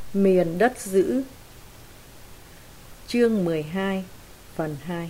Miền đất dữ. Chương 12, phần 2.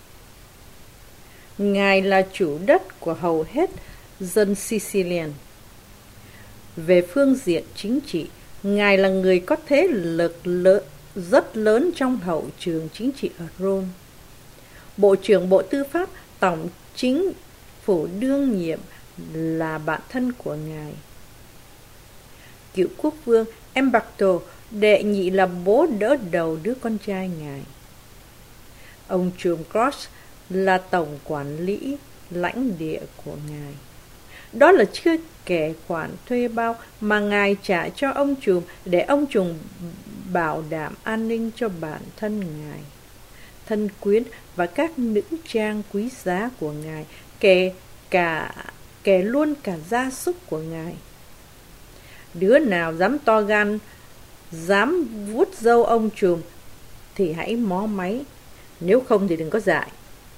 Ngài là chủ đất của hầu hết dân Sicilian. Về phương diện chính trị, Ngài là người có thế lực rất lớn trong hậu trường chính trị ở Rome. Bộ trưởng Bộ Tư pháp, Tổng chính phủ đương nhiệm là bạn thân của Ngài. Cựu quốc vương Umberto đệ nhị là bố đỡ đầu đứa con trai Ngài. Ông trùm Cross là tổng quản lý lãnh địa của Ngài. Đó là chưa kể khoản thuê bao mà Ngài trả cho ông trùm để ông trùm bảo đảm an ninh cho bản thân Ngài, thân quyến và các nữ trang quý giá của Ngài, kể luôn cả gia súc của Ngài. Đứa nào dám to gan, dám vuốt râu ông trùm thì hãy mó máy, nếu không thì đừng có dại.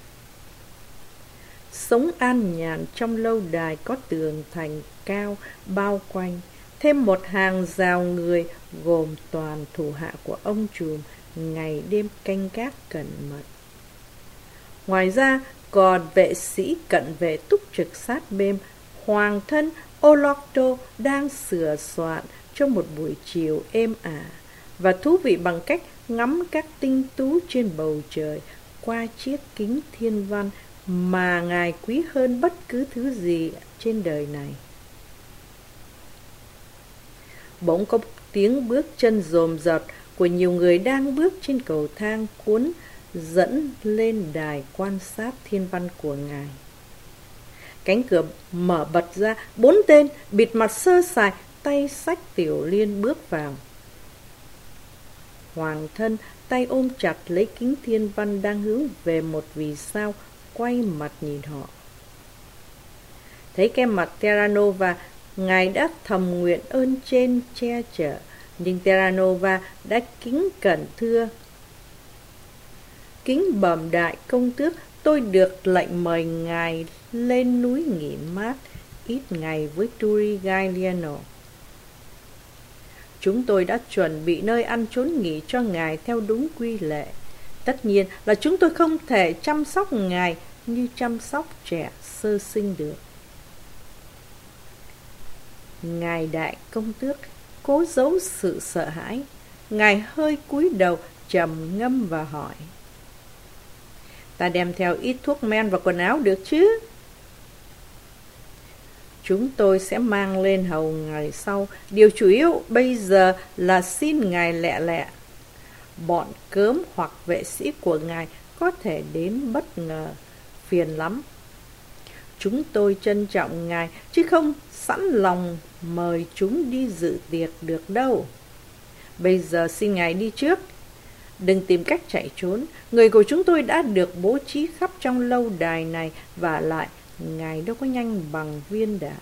Sống an nhàn trong lâu đài có tường thành cao bao quanh, thêm một hàng rào người gồm toàn thủ hạ của ông trùm ngày đêm canh gác cẩn mật. Ngoài ra còn vệ sĩ cận vệ túc trực sát bên. Hoàng thân Olorto đang sửa soạn cho một buổi chiều êm ả và thú vị bằng cách ngắm các tinh tú trên bầu trời qua chiếc kính thiên văn mà Ngài quý hơn bất cứ thứ gì trên đời này. Bỗng có tiếng bước chân rồm rập của nhiều người đang bước trên cầu thang cuốn dẫn lên đài quan sát thiên văn của Ngài. Cánh cửa mở bật ra, 4 tên bịt mặt sơ sài, tay xách tiểu liên bước vào. Hoàng thân tay ôm chặt lấy kính thiên văn đang hướng về một vì sao, quay mặt nhìn họ. Thấy cái mặt Terranova, Ngài đã thầm nguyện ơn trên che chở, nhưng Terranova đã kính cẩn thưa: Kính bẩm đại công tước, tôi được lệnh mời Ngài lên núi nghỉ mát ít ngày với Turigaliano. Chúng tôi đã chuẩn bị nơi ăn trốn nghỉ cho Ngài theo đúng quy lệ. Tất nhiên là chúng tôi không thể chăm sóc Ngài như chăm sóc trẻ sơ sinh được. Ngài đại công tước cố giấu sự sợ hãi. Ngài hơi cúi đầu trầm ngâm và hỏi: Ta đem theo ít thuốc men và quần áo được chứ? Chúng tôi sẽ mang lên hầu Ngài sau. Điều chủ yếu bây giờ là xin Ngài lẹ lẹ. Bọn cớm hoặc vệ sĩ của Ngài có thể đến bất ngờ, phiền lắm. Chúng tôi trân trọng Ngài, chứ không sẵn lòng mời chúng đi dự tiệc được đâu. Bây giờ xin Ngài đi trước. Đừng tìm cách chạy trốn. Người của chúng tôi đã được bố trí khắp trong lâu đài này, và lại Ngài đâu có nhanh bằng viên đạn.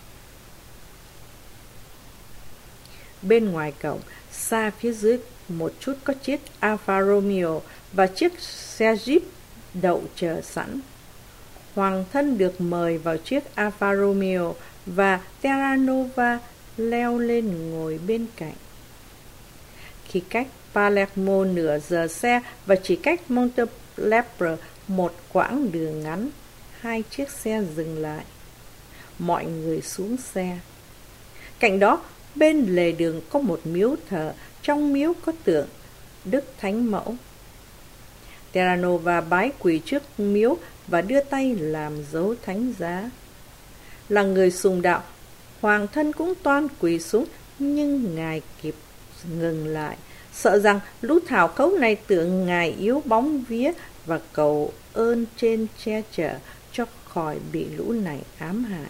Bên ngoài cổng, xa phía dưới một chút có chiếc Alfa Romeo và chiếc xe Jeep đậu chờ sẵn. Hoàng thân được mời vào chiếc Alfa Romeo và Terranova leo lên ngồi bên cạnh. Khi cách Palermo nửa giờ xe và chỉ cách Montelepro một quãng đường ngắn, hai chiếc xe dừng lại. Mọi người xuống xe. Cạnh đó, bên lề đường có một miếu thờ, trong miếu có tượng Đức Thánh Mẫu. Terranova bái quỳ trước miếu và đưa tay làm dấu thánh giá. Là người sùng đạo, hoàng thân cũng toan quỳ xuống, nhưng Ngài kịp ngừng lại, sợ rằng lũ thảo khấu này tưởng Ngài yếu bóng vía và cầu ơn trên che chở cho khỏi bị lũ này ám hại.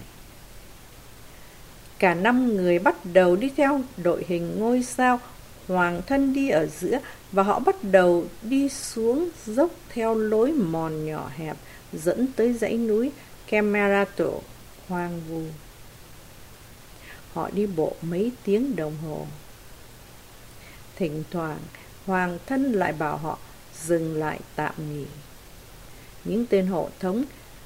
Cả 5 người bắt đầu đi theo đội hình ngôi sao. Hoàng thân đi ở giữa và họ bắt đầu đi xuống dốc theo lối mòn nhỏ hẹp dẫn tới dãy núi Camerata hoang vu. Họ đi bộ mấy tiếng đồng hồ. Thỉnh thoảng, hoàng thân lại bảo họ dừng lại tạm nghỉ. Những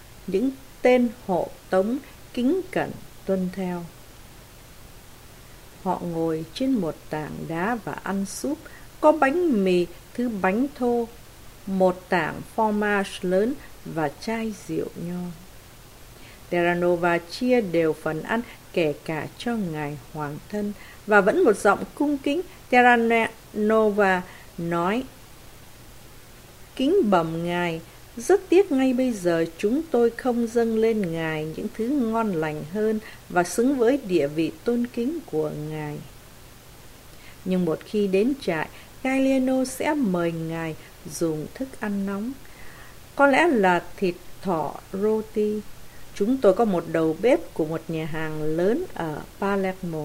tên hộ tống kính cẩn tuân theo. Họ ngồi trên một tảng đá và ăn súp, có bánh mì, thứ bánh thô, một tảng fromage lớn và chai rượu nho. Terranova chia đều phần ăn, kể cả cho ngài hoàng thân, và vẫn một giọng cung kính. Terranova nói: kính bẩm ngài, rất tiếc ngay bây giờ chúng tôi không dâng lên ngài những thứ ngon lành hơn và xứng với địa vị tôn kính của ngài. Nhưng một khi đến trại, Gallieno sẽ mời ngài dùng thức ăn nóng, có lẽ là thịt thỏ roti. Chúng tôi có một đầu bếp của một nhà hàng lớn ở Palermo.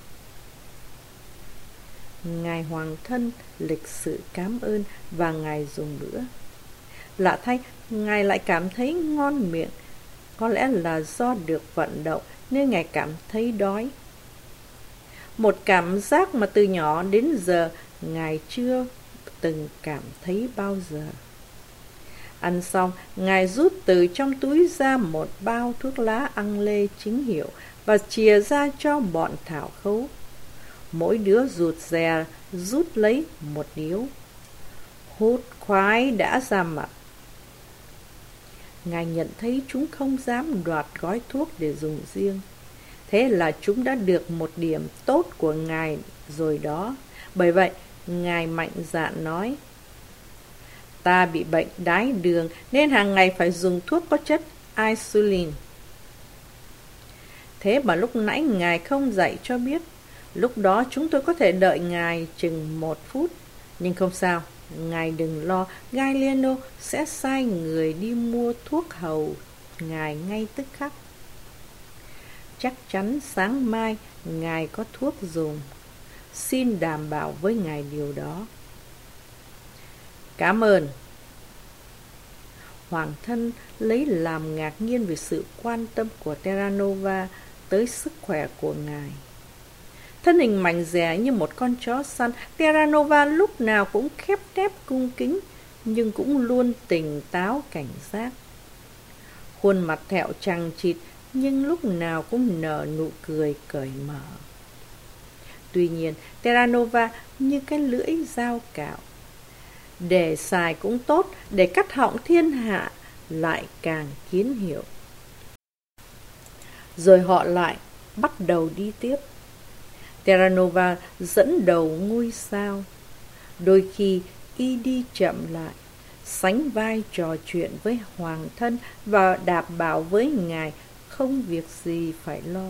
Ngài hoàng thân lịch sự cảm ơn và ngài dùng bữa. Lạ thay, ngài lại cảm thấy ngon miệng. Có lẽ là do được vận động nên ngài cảm thấy đói. Một cảm giác mà từ nhỏ đến giờ ngài chưa từng cảm thấy bao giờ. Ăn xong, ngài rút từ trong túi ra một bao thuốc lá ăn lê chính hiệu và chìa ra cho bọn thảo khấu. Mỗi đứa rụt rè rút lấy một điếu. Hút khoái đã ra mặt. Ngài nhận thấy chúng không dám đoạt gói thuốc để dùng riêng. Thế là chúng đã được một điểm tốt của ngài rồi đó. Bởi vậy, ngài mạnh dạn nói: ta bị bệnh đái đường nên hàng ngày phải dùng thuốc có chất insulin. Thế mà lúc nãy ngài không dạy cho biết. Lúc đó chúng tôi có thể đợi ngài chừng 1 phút. Nhưng không sao, ngài đừng lo, Gallieno sẽ sai người đi mua thuốc hầu ngài ngay tức khắc. Chắc chắn sáng mai ngài có thuốc dùng. Xin đảm bảo với ngài điều đó. Cảm ơn. Hoàng thân lấy làm ngạc nhiên về sự quan tâm của Terranova tới sức khỏe của ngài. Thân hình mảnh dẻ như một con chó săn, Terranova lúc nào cũng khép nép cung kính, nhưng cũng luôn tỉnh táo cảnh giác. Khuôn mặt thẹo chằng chịt, nhưng lúc nào cũng nở nụ cười cởi mở. Tuy nhiên, Terranova như cái lưỡi dao cạo. Để xài cũng tốt, để cắt họng thiên hạ lại càng kiến hiệu. Rồi họ lại bắt đầu đi tiếp. Terranova dẫn đầu ngôi sao. Đôi khi y đi chậm lại, sánh vai trò chuyện với hoàng thân và đảm bảo với ngài không việc gì phải lo.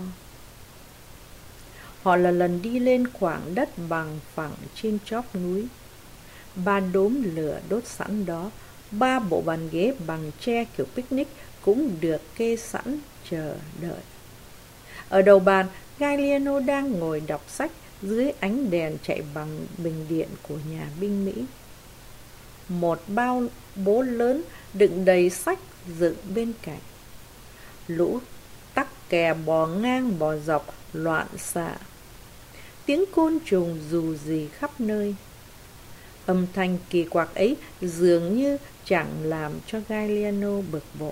Họ lần đi lên khoảng đất bằng phẳng trên chóp núi. 3 đốm lửa đốt sẵn đó, 3 bộ bàn ghế bằng tre kiểu picnic cũng được kê sẵn chờ đợi. Ở đầu bàn, Gallieno đang ngồi đọc sách dưới ánh đèn chạy bằng bình điện của nhà binh Mỹ. Một bao bố lớn đựng đầy sách dựng bên cạnh. Lũ tắc kè bò ngang bò dọc loạn xạ. Tiếng côn trùng dù gì khắp nơi. Âm thanh kỳ quặc ấy dường như chẳng làm cho Gallieno bực bội.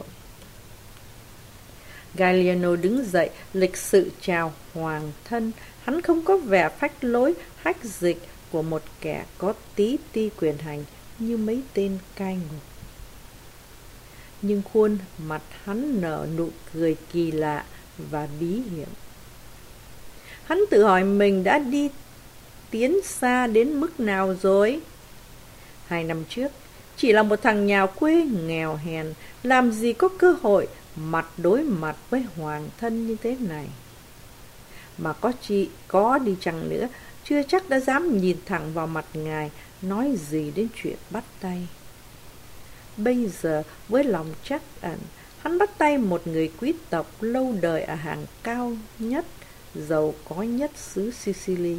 Gallieno đứng dậy lịch sự chào hoàng thân. Hắn không có vẻ phách lối hách dịch của một kẻ có tí ti quyền hành như mấy tên cai ngục. Nhưng khuôn mặt hắn nở nụ cười kỳ lạ và bí hiểm. Hắn tự hỏi mình đã đi tiến xa đến mức nào rồi. 2 năm trước, chỉ là một thằng nhà quê nghèo hèn, làm gì có cơ hội mặt đối mặt với hoàng thân như thế này. Mà có đi chăng nữa, chưa chắc đã dám nhìn thẳng vào mặt ngài, nói gì đến chuyện bắt tay. Bây giờ, với lòng trắc ẩn, hắn bắt tay một người quý tộc lâu đời ở hàng cao nhất, giàu có nhất xứ Sicily.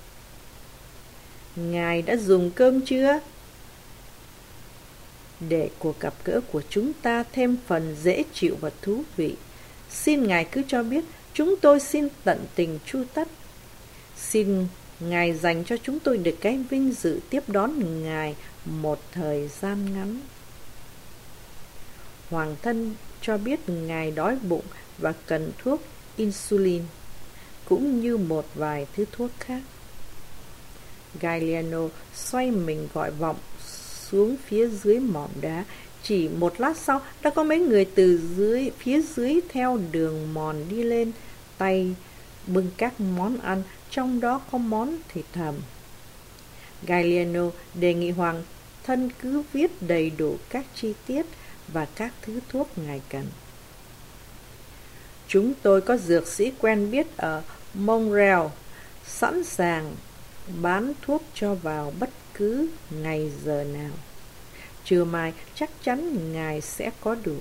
Ngài đã dùng cơm chưa? Để cuộc gặp gỡ của chúng ta thêm phần dễ chịu và thú vị, xin ngài cứ cho biết, chúng tôi xin tận tình chu tất. Xin ngài dành cho chúng tôi được cái vinh dự tiếp đón ngài một thời gian ngắn. Hoàng thân cho biết ngài đói bụng và cần thuốc insulin. cũng như một vài thứ thuốc khác. Galliano xoay mình gọi vọng xuống phía dưới mỏm đá. Chỉ một lát sau, đã có mấy người từ phía dưới theo đường mòn đi lên, tay bưng các món ăn, trong đó có món thịt hầm. Galliano đề nghị hoàng thân cứ viết đầy đủ các chi tiết và các thứ thuốc ngài cần. Chúng tôi có dược sĩ quen biết ở Montreal, sẵn sàng bán thuốc cho vào bất cứ ngày giờ nào. Trưa mai chắc chắn ngài sẽ có đủ.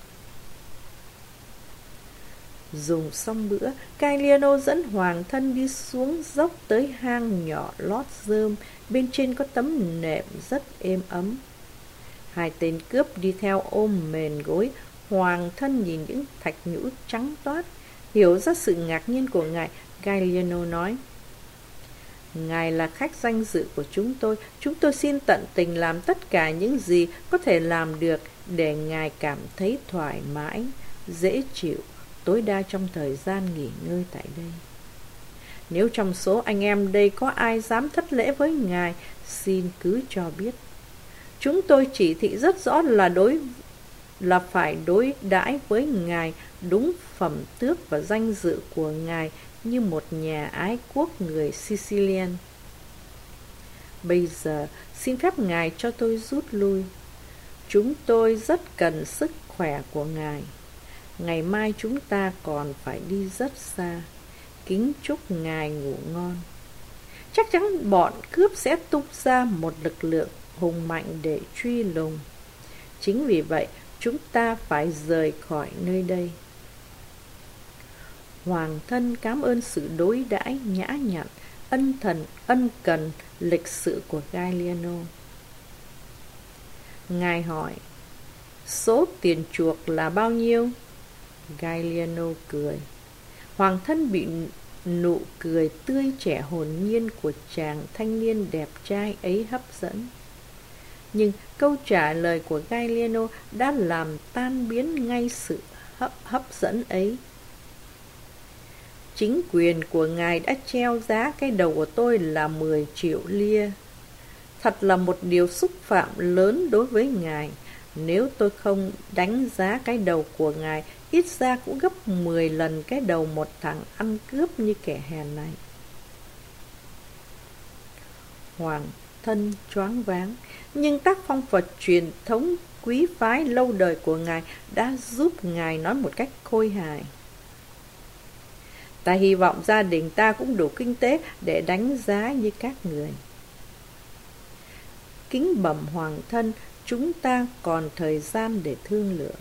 Dùng xong bữa, Galliano dẫn hoàng thân đi xuống dốc tới hang nhỏ lót rơm, bên trên có tấm nệm rất êm ấm. Hai tên cướp đi theo ôm mền gối. Hoàng thân nhìn những thạch nhũ trắng toát, hiểu ra sự ngạc nhiên của ngài. Galliano nói: Ngài là khách danh dự của chúng tôi xin tận tình làm tất cả những gì có thể làm được để ngài cảm thấy thoải mái, dễ chịu, tối đa trong thời gian nghỉ ngơi tại đây. Nếu trong số anh em đây có ai dám thất lễ với ngài, xin cứ cho biết. Chúng tôi chỉ thị rất rõ là phải đối đãi với ngài đúng phẩm tước và danh dự của ngài như một nhà ái quốc người Sicilian. Bây giờ xin phép ngài cho tôi rút lui. Chúng tôi rất cần sức khỏe của ngài. Ngày mai chúng ta còn phải đi rất xa. Kính chúc ngài ngủ ngon. Chắc chắn bọn cướp sẽ tung ra một lực lượng hùng mạnh để truy lùng. Chính vì vậy chúng ta phải rời khỏi nơi đây. Hoàng thân cảm ơn sự đối đãi nhã nhặn, ân cần, lịch sự của Galliano. Ngài hỏi: Số tiền chuộc là bao nhiêu? Galliano cười. Hoàng thân bị nụ cười tươi trẻ hồn nhiên của chàng thanh niên đẹp trai ấy hấp dẫn. Nhưng câu trả lời của Galliano đã làm tan biến ngay sự hấp dẫn ấy. Chính quyền của ngài đã treo giá cái đầu của tôi là 10 triệu lia. Thật là một điều xúc phạm lớn đối với ngài. Nếu tôi không đánh giá cái đầu của ngài, ít ra cũng gấp 10 lần cái đầu một thằng ăn cướp như kẻ hèn này. Hoàng thân choáng váng, nhưng tác phong và truyền thống quý phái lâu đời của ngài đã giúp ngài nói một cách khôi hài. Ta hy vọng gia đình ta cũng đủ kinh tế để đánh giá như các người. Kính bẩm hoàng thân, chúng ta còn thời gian để thương lượng.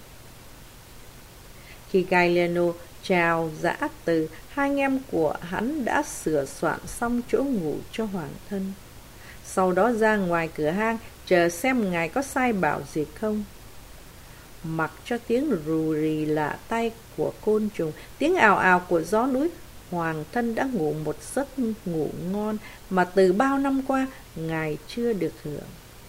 Khi Galliano chào giã từ, hai anh em của hắn đã sửa soạn xong chỗ ngủ cho hoàng thân. Sau đó ra ngoài cửa hang chờ xem ngài có sai bảo gì không. Mặc cho tiếng rù rì lạ tay của côn trùng, tiếng ào ào của gió núi, hoàng thân đã ngủ một giấc ngủ ngon mà từ bao năm qua ngài chưa được hưởng.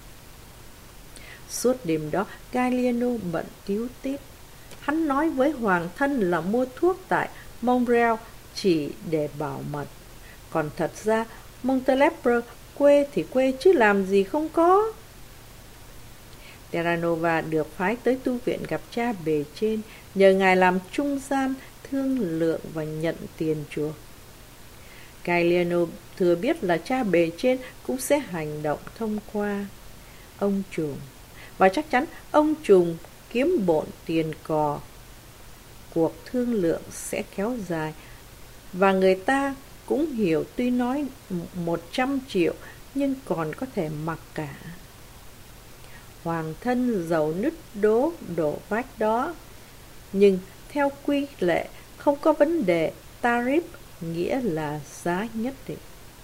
Suốt đêm đó, Galliano bận tíu tít. Hắn nói với hoàng thân là mua thuốc tại Montreal chỉ để bảo mật. Còn thật ra, Montelepre quê thì quê chứ làm gì không có. Terranova được phái tới tu viện gặp cha bề trên, nhờ ngài làm trung gian, thương lượng và nhận tiền chuộc. Galliano thừa biết là cha bề trên cũng sẽ hành động thông qua ông trùm, và chắc chắn ông trùm kiếm bộn tiền cò. Cuộc thương lượng sẽ kéo dài, và người ta cũng hiểu tuy nói 100 triệu nhưng còn có thể mặc cả. Hoàng thân giàu nứt đổ vách đó, nhưng theo quy lệ không có vấn đề tariff, nghĩa là giá nhất định.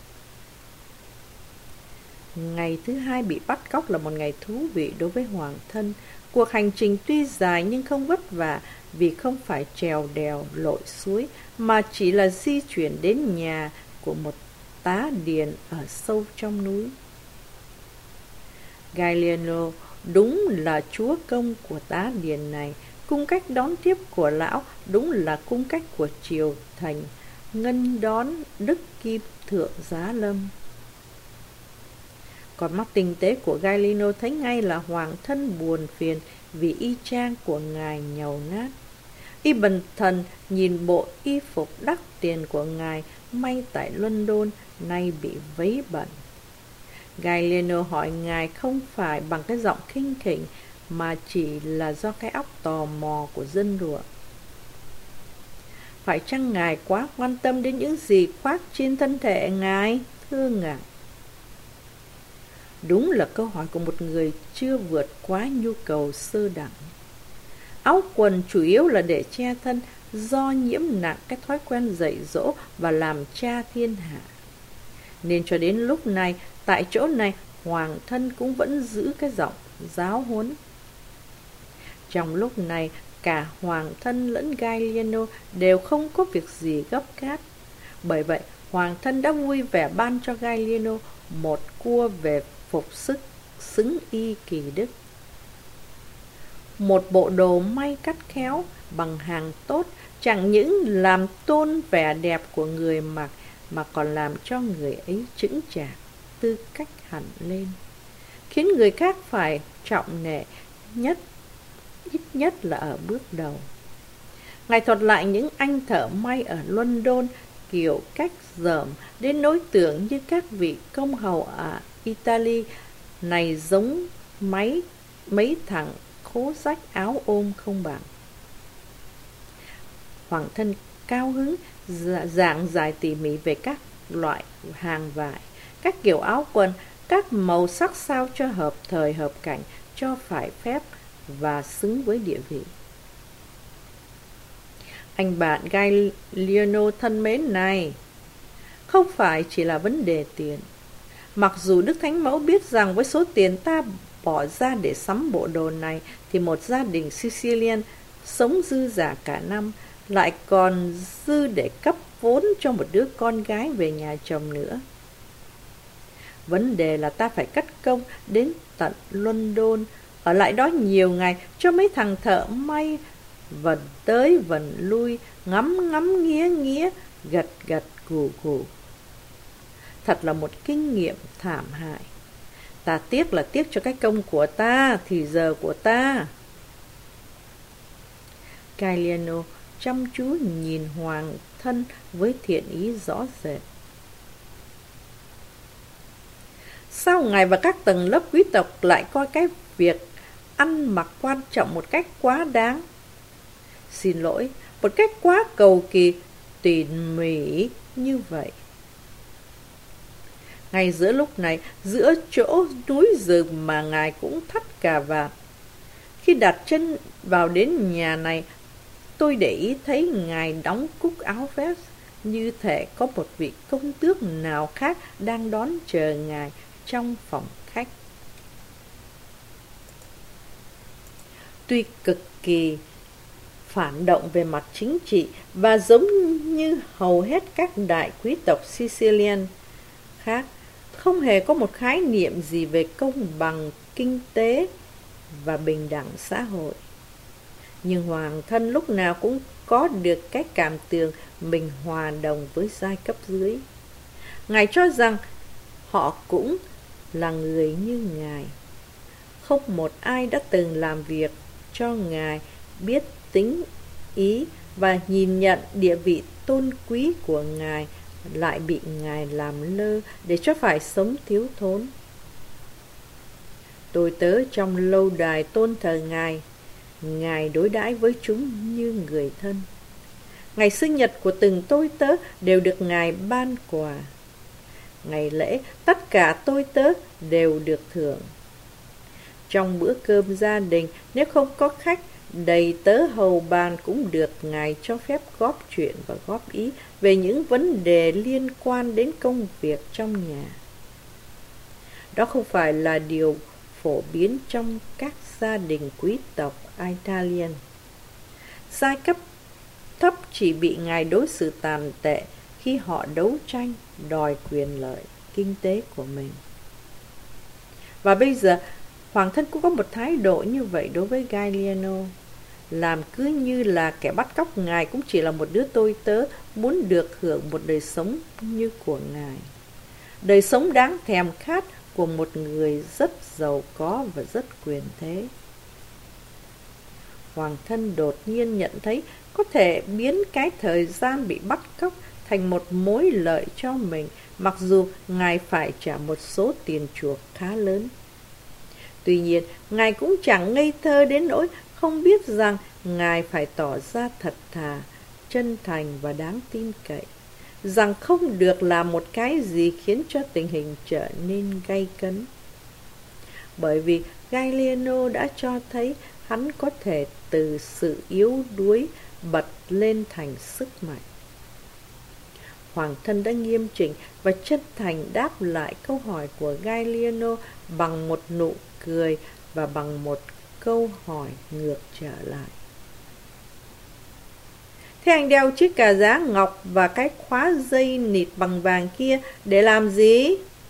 Ngày thứ hai bị bắt cóc là một ngày thú vị đối với hoàng thân. Cuộc hành trình tuy dài nhưng không vất vả, vì không phải trèo đèo lội suối mà chỉ là di chuyển đến nhà của một tá điền ở sâu trong núi. Galliano đúng là chúa công của tá điền này. Cung cách đón tiếp của lão đúng là cung cách của triều thành ngân đón đức kim thượng giá lâm. Còn mắt tinh tế của Gallieno thấy ngay là hoàng thân buồn phiền vì y trang của ngài nhầu nát. Y bần thần nhìn bộ y phục đắt tiền của ngài may tại London nay bị vấy bẩn. Gallieno hỏi ngài không phải bằng cái giọng khinh khỉnh mà chỉ là do cái óc tò mò của dân ruộng. Phải chăng ngài quá quan tâm đến những gì khoác trên thân thể ngài, thưa ngài? Đúng là câu hỏi của một người chưa vượt quá nhu cầu sơ đẳng. Áo quần chủ yếu là để che thân do nhiễm nặng cái thói quen dạy dỗ và làm cha thiên hạ. Nên cho đến lúc này, tại chỗ này, hoàng thân cũng vẫn giữ cái giọng giáo huấn. Trong lúc này, cả hoàng thân lẫn Gallieno đều không có việc gì gấp gáp. Bởi vậy, hoàng thân đã vui vẻ ban cho Gallieno một cua về phục sức xứng y kỳ đức. Một bộ đồ may cắt khéo bằng hàng tốt chẳng những làm tôn vẻ đẹp của người mặc mà còn làm cho người ấy chững chạc, tư cách hẳn lên, khiến người khác phải trọng nể ít nhất là ở bước đầu. Ngài thuật lại những anh thợ may ở London kiểu cách dởm đến nỗi tưởng như các vị công hầu ở Italy này giống mấy thằng khố rách áo ôm không bằng. Hoàng thân cao hứng giảng giải tỉ mỉ về các loại hàng vải, các kiểu áo quần, các màu sắc sao cho hợp thời hợp cảnh, cho phải phép và xứng với địa vị. Anh bạn Gallieno thân mến này, không phải chỉ là vấn đề tiền. Mặc dù Đức Thánh Mẫu biết rằng với số tiền ta bỏ ra để sắm bộ đồ này thì một gia đình Sicilian sống dư giả cả năm, lại còn dư để cấp vốn cho một đứa con gái về nhà chồng nữa. Vấn đề là ta phải cất công đến tận London, ở lại đó nhiều ngày cho mấy thằng thợ may vần tới vần lui, ngắm ngắm nghía nghía, gật gật gù gù. Thật là một kinh nghiệm thảm hại. Ta tiếc là tiếc cho cái công của ta, thì giờ của ta. Gallieno chăm chú nhìn hoàng thân với thiện ý rõ rệt. Sao ngài và các tầng lớp quý tộc lại coi cái việc ăn mặc quan trọng một cách quá đáng? Xin lỗi, một cách quá cầu kỳ, tỉ mỉ như vậy. Ngay giữa lúc này, giữa chỗ núi rừng mà ngài cũng thắt cà vạt. Khi đặt chân vào đến nhà này, tôi để ý thấy ngài đóng cúc áo vest, như thể có một vị công tước nào khác đang đón chờ ngài trong phòng khách. Tuy cực kỳ phản động về mặt chính trị và giống như hầu hết các đại quý tộc Sicilian khác, không hề có một khái niệm gì về công bằng kinh tế và bình đẳng xã hội. Nhưng hoàng thân lúc nào cũng có được cái cảm tưởng mình hòa đồng với giai cấp dưới. Ngài cho rằng họ cũng là người như ngài. Không một ai đã từng làm việc cho ngài biết tính ý và nhìn nhận địa vị tôn quý của ngài lại bị ngài làm lơ để cho phải sống thiếu thốn. Tôi tớ trong lâu đài tôn thờ ngài đối đãi với chúng như người thân. Ngày sinh nhật của từng tôi tớ đều được ngài ban quà. Ngày lễ, tất cả tôi tớ đều được thưởng. Trong bữa cơm gia đình, nếu không có khách, đầy tớ hầu bàn cũng được ngài cho phép góp chuyện và góp ý về những vấn đề liên quan đến công việc trong nhà. Đó không phải là điều phổ biến trong các gia đình quý tộc Italian. Giai cấp thấp chỉ bị ngài đối xử tàn tệ khi họ đấu tranh đòi quyền lợi kinh tế của mình. Và bây giờ, hoàng thân cũng có một thái độ như vậy đối với Gallieno. làm cứ như là kẻ bắt cóc ngài cũng chỉ là một đứa tôi tớ muốn được hưởng một đời sống như của ngài. Đời sống đáng thèm khát của một người rất giàu có và rất quyền thế. Hoàng thân đột nhiên nhận thấy có thể biến cái thời gian bị bắt cóc thành một mối lợi cho mình, mặc dù ngài phải trả một số tiền chuộc khá lớn. Tuy nhiên, ngài cũng chẳng ngây thơ đến nỗi không biết rằng ngài phải tỏ ra thật thà, chân thành và đáng tin cậy, rằng không được làm một cái gì khiến cho tình hình trở nên gay cấn. Bởi vì Gallieno đã cho thấy hắn có thể từ sự yếu đuối bật lên thành sức mạnh. Hoàng thân đã nghiêm chỉnh và chân thành đáp lại câu hỏi của Gallieno bằng một nụ cười và bằng một câu hỏi ngược trở lại. Thế anh đeo chiếc cà giá ngọc và cái khóa dây nịt bằng vàng kia để làm gì?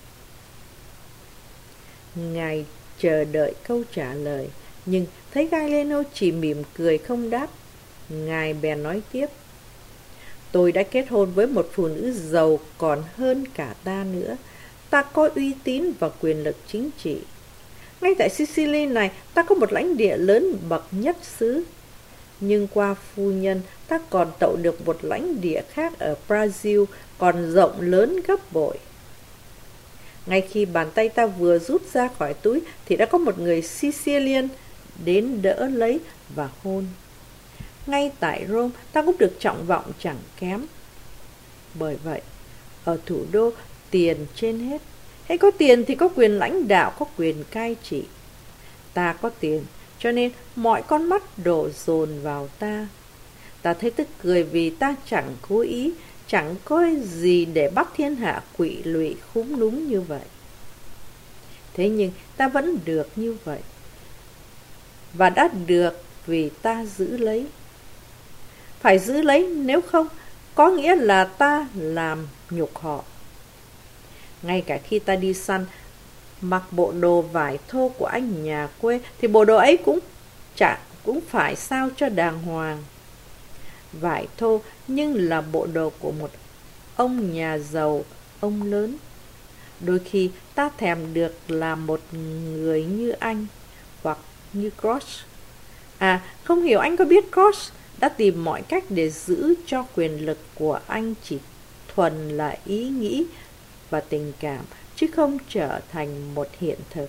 Ngài chờ đợi câu trả lời, nhưng thấy Gallieno chỉ mỉm cười không đáp. Ngài bèn nói tiếp: Tôi đã kết hôn với một phụ nữ giàu còn hơn cả ta nữa. Ta có uy tín và quyền lực chính trị. Ngay tại Sicily này, ta có một lãnh địa lớn bậc nhất xứ. Nhưng qua phu nhân, ta còn tậu được một lãnh địa khác ở Brazil còn rộng lớn gấp bội. Ngay khi bàn tay ta vừa rút ra khỏi túi thì đã có một người Sicilian đến đỡ lấy và hôn. Ngay tại Rome, ta cũng được trọng vọng chẳng kém. Bởi vậy, ở thủ đô, tiền trên hết. Hễ có tiền thì có quyền lãnh đạo, có quyền cai trị. Ta có tiền, cho nên mọi con mắt đổ dồn vào ta. Ta thấy tức cười vì ta chẳng cố ý, chẳng có gì để bắt thiên hạ quỵ lụy khúm núm như vậy. Thế nhưng ta vẫn được như vậy. Và đã được vì ta giữ lấy. Phải giữ lấy, nếu không có nghĩa là ta làm nhục họ. Ngay cả khi ta đi săn, mặc bộ đồ vải thô của anh nhà quê thì bộ đồ ấy cũng phải sao cho đàng hoàng. Vải thô nhưng là bộ đồ của một ông nhà giàu, ông lớn. Đôi khi ta thèm được làm một người như anh hoặc như Cross. À, không hiểu anh có biết Cross đã tìm mọi cách để giữ cho quyền lực của anh chỉ thuần là ý nghĩ và tình cảm, chứ không trở thành một hiện thực.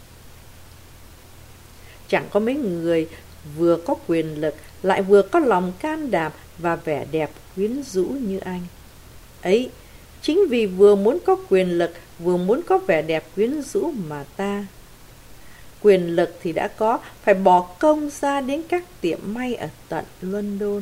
Chẳng có mấy người vừa có quyền lực lại vừa có lòng can đảm và vẻ đẹp quyến rũ như anh. Ấy, chính vì vừa muốn có quyền lực, vừa muốn có vẻ đẹp quyến rũ mà ta. Quyền lực thì đã có, phải bỏ công ra đến các tiệm may ở tận London.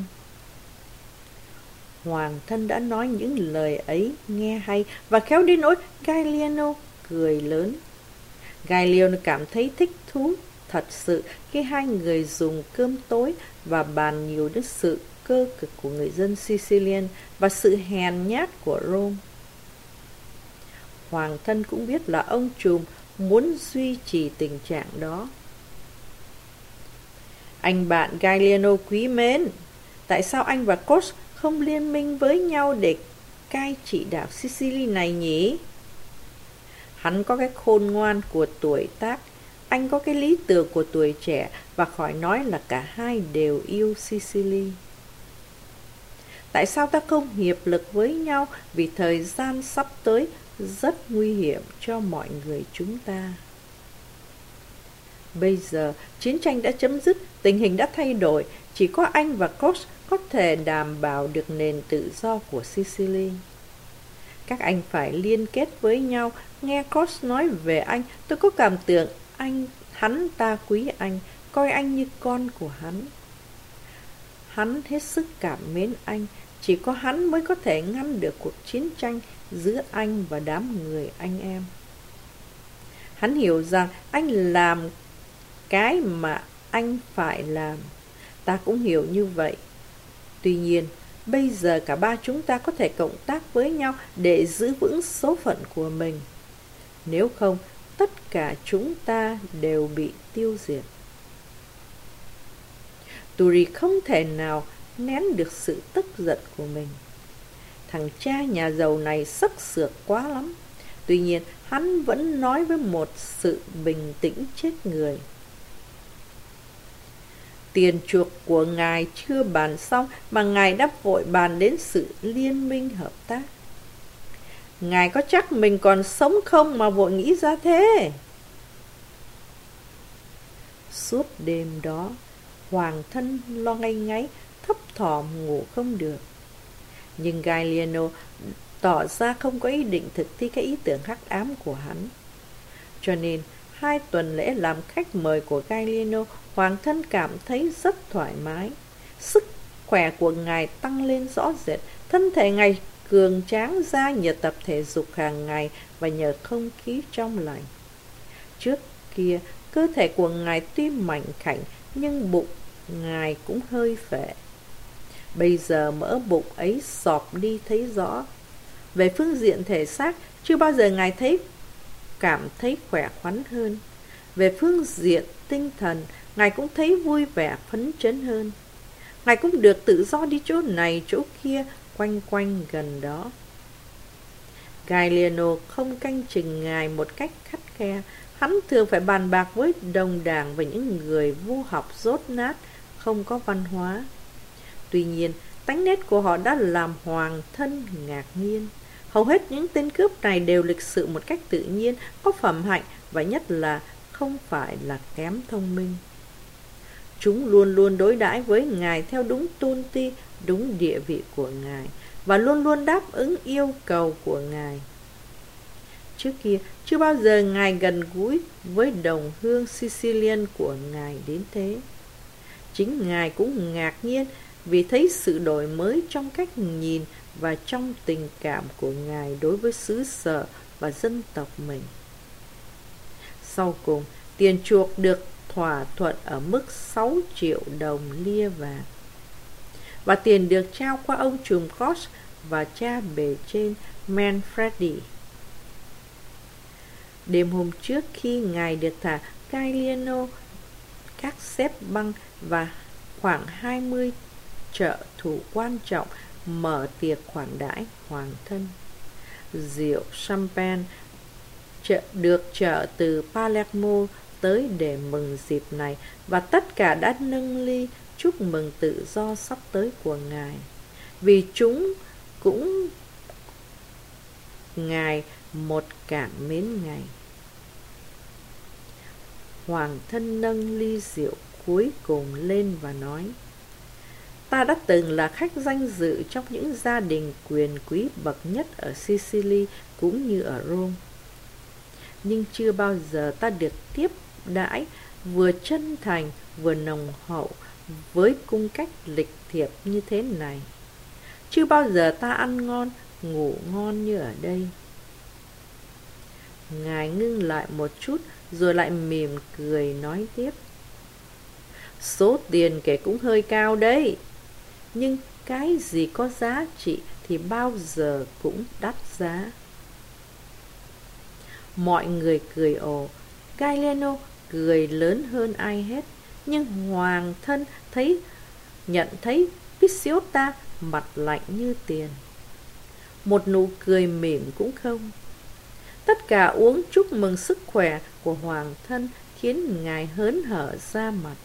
Hoàng thân đã nói những lời ấy nghe hay và khéo đến nỗi Gallieno cười lớn. Gallieno cảm thấy thích thú thật sự khi hai người dùng cơm tối và bàn nhiều đến sự cơ cực của người dân Sicilian và sự hèn nhát của Rome. Hoàng thân cũng biết là ông trùm muốn duy trì tình trạng đó. Anh bạn Gallieno quý mến, tại sao anh và Cos không liên minh với nhau để cai trị đảo Sicily này nhỉ? Hắn có cái khôn ngoan của tuổi tác, anh có cái lý tưởng của tuổi trẻ, và khỏi nói là cả hai đều yêu Sicily. Tại sao ta không hiệp lực với nhau, vì thời gian sắp tới rất nguy hiểm cho mọi người chúng ta. Bây giờ, chiến tranh đã chấm dứt, tình hình đã thay đổi, chỉ có anh và Cos có thể đảm bảo được nền tự do của Sicily. Các anh phải liên kết với nhau. Nghe Cos nói về anh, tôi có cảm tưởng hắn ta quý anh, coi anh như con của hắn. Hắn hết sức cảm mến anh, chỉ có hắn mới có thể ngăn được cuộc chiến tranh giữa anh và đám người anh em. Hắn hiểu rằng anh làm cái mà anh phải làm. Ta cũng hiểu như vậy. Tuy nhiên, bây giờ cả ba chúng ta có thể cộng tác với nhau để giữ vững số phận của mình. Nếu không, tất cả chúng ta đều bị tiêu diệt. Turi không thể nào nén được sự tức giận của mình. Thằng cha nhà giàu này sắc sược quá lắm. Tuy nhiên, hắn vẫn nói với một sự bình tĩnh chết người. Tiền chuộc của ngài chưa bàn xong mà ngài đã vội bàn đến sự liên minh hợp tác. Ngài có chắc mình còn sống không mà vội nghĩ ra thế? Suốt đêm đó, hoàng thân lo ngay ngáy, thấp thỏm ngủ không được. Nhưng Gallieno tỏ ra không có ý định thực thi cái ý tưởng hắc ám của hắn. Cho nên, 2 tuần lễ làm khách mời của Gallieno, hoàng thân cảm thấy rất thoải mái. Sức khỏe của ngài tăng lên rõ rệt, thân thể ngài cường tráng ra nhờ tập thể dục hàng ngày và nhờ không khí trong lành. Trước kia, cơ thể của ngài tuy mảnh khảnh nhưng bụng ngài cũng hơi phệ. Bây giờ mỡ bụng ấy xọp đi thấy rõ. Về phương diện thể xác, chưa bao giờ ngài cảm thấy khỏe khoắn hơn. Về phương diện tinh thần, ngài cũng thấy vui vẻ phấn chấn hơn. Ngài cũng được tự do đi chỗ này chỗ kia, quanh quanh gần đó. Gallieno không canh chừng ngài một cách khắt khe. Hắn thường phải bàn bạc với đồng đảng và những người vô học dốt nát, không có văn hóa. Tuy nhiên, tánh nết của họ đã làm hoàng thân ngạc nhiên. Hầu hết những tên cướp này đều lịch sự một cách tự nhiên, có phẩm hạnh và nhất là không phải là kém thông minh. Chúng luôn luôn đối đãi với ngài theo đúng tôn ti, đúng địa vị của ngài và luôn luôn đáp ứng yêu cầu của ngài. Trước kia, chưa bao giờ ngài gần gũi với đồng hương Sicilian của ngài đến thế. Chính ngài cũng ngạc nhiên vì thấy sự đổi mới trong cách nhìn và trong tình cảm của ngài đối với xứ sở và dân tộc mình. Sau cùng, tiền chuộc được thỏa thuận ở mức 6 triệu đồng lia vàng. Và tiền được trao qua ông trùm Koch và cha bề trên Manfredi. Đêm hôm trước khi ngài được thả, Gallieno, các xếp băng và khoảng 20 trợ thủ quan trọng mở tiệc khoản đãi hoàng thân. Rượu champagne được chở từ Palermo tới để mừng dịp này, và tất cả đã nâng ly chúc mừng tự do sắp tới của ngài, vì chúng cũng ngài một cảm mến ngài. Hoàng thân nâng ly rượu cuối cùng lên và nói: Ta đã từng là khách danh dự trong những gia đình quyền quý bậc nhất ở Sicily cũng như ở Rome. Nhưng chưa bao giờ ta được tiếp đãi vừa chân thành vừa nồng hậu với cung cách lịch thiệp như thế này. Chưa bao giờ ta ăn ngon, ngủ ngon như ở đây. Ngài ngưng lại một chút rồi lại mỉm cười nói tiếp: Số tiền kể cũng hơi cao đấy, nhưng cái gì có giá trị thì bao giờ cũng đắt giá. Mọi người cười ồ. Gallieno cười lớn hơn ai hết. Nhưng hoàng thân nhận thấy Picciota mặt lạnh như tiền. Một nụ cười mỉm cũng không. Tất cả uống chúc mừng sức khỏe của hoàng thân khiến ngài hớn hở ra mặt.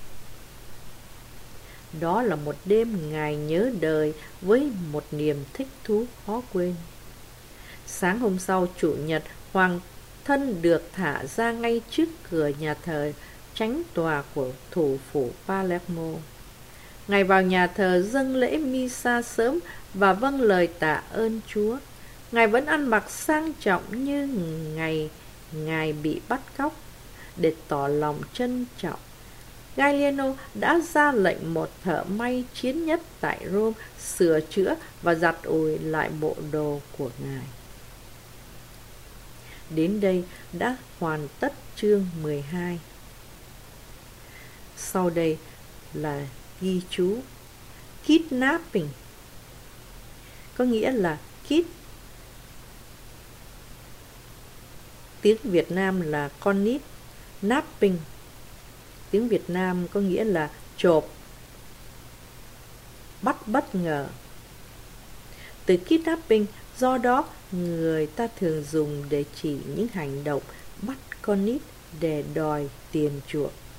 Đó là một đêm ngài nhớ đời với một niềm thích thú khó quên. Sáng hôm sau chủ nhật, hoàng thân được thả ra ngay trước cửa nhà thờ chánh tòa của thủ phủ Palermo. Ngài vào nhà thờ dâng lễ Misa sớm và vâng lời tạ ơn Chúa. Ngài vẫn ăn mặc sang trọng như ngày ngài bị bắt cóc. Để tỏ lòng trân trọng, Gallieno đã ra lệnh một thợ may chiến nhất tại Rome sửa chữa và giặt ủi lại bộ đồ của ngài. Đến đây đã hoàn tất chương 12. Sau đây là ghi chú. Kidnapping có nghĩa là tiếng Việt Nam là con nít. Napping tiếng Việt Nam có nghĩa là chộp. bắt bất ngờ. Từ kidnapping, do đó người ta thường dùng để chỉ những hành động bắt con nít để đòi tiền chuộc.